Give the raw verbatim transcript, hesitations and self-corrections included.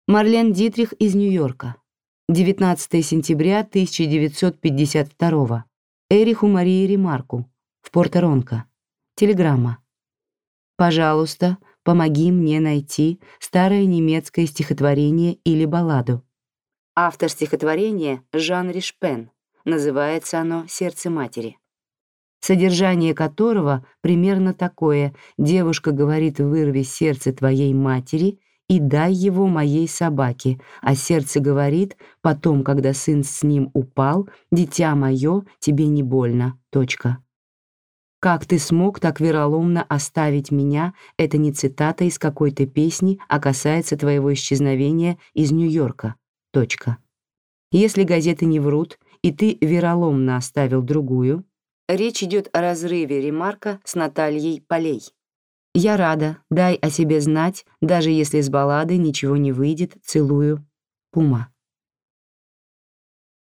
Марлен Дитрих из Нью-Йорка. девятнадцатого сентября тысяча девятьсот пятьдесят второго. Эриху Марии Ремарку в Порто-Ронко. Телеграмма. Пожалуйста, помоги мне найти старое немецкое стихотворение или балладу. Автор стихотворения Жан Ришпен. Называется оно «Сердце матери», содержание которого примерно такое: девушка говорит: вырви сердце твоей матери и дай его моей собаке, а сердце говорит потом, когда сын с ним упал: дитя мое, тебе не больно. Точка. Как ты смог так вероломно оставить меня? Это не цитата из какой-то песни, а касается твоего исчезновения из Нью-Йорка. Точка. Если газеты не врут, и ты вероломно оставил другую. Речь идет о разрыве Ремарка с Натальей Полей. Я рада, дай о себе знать, даже если с баллады ничего не выйдет. Целую. Пума.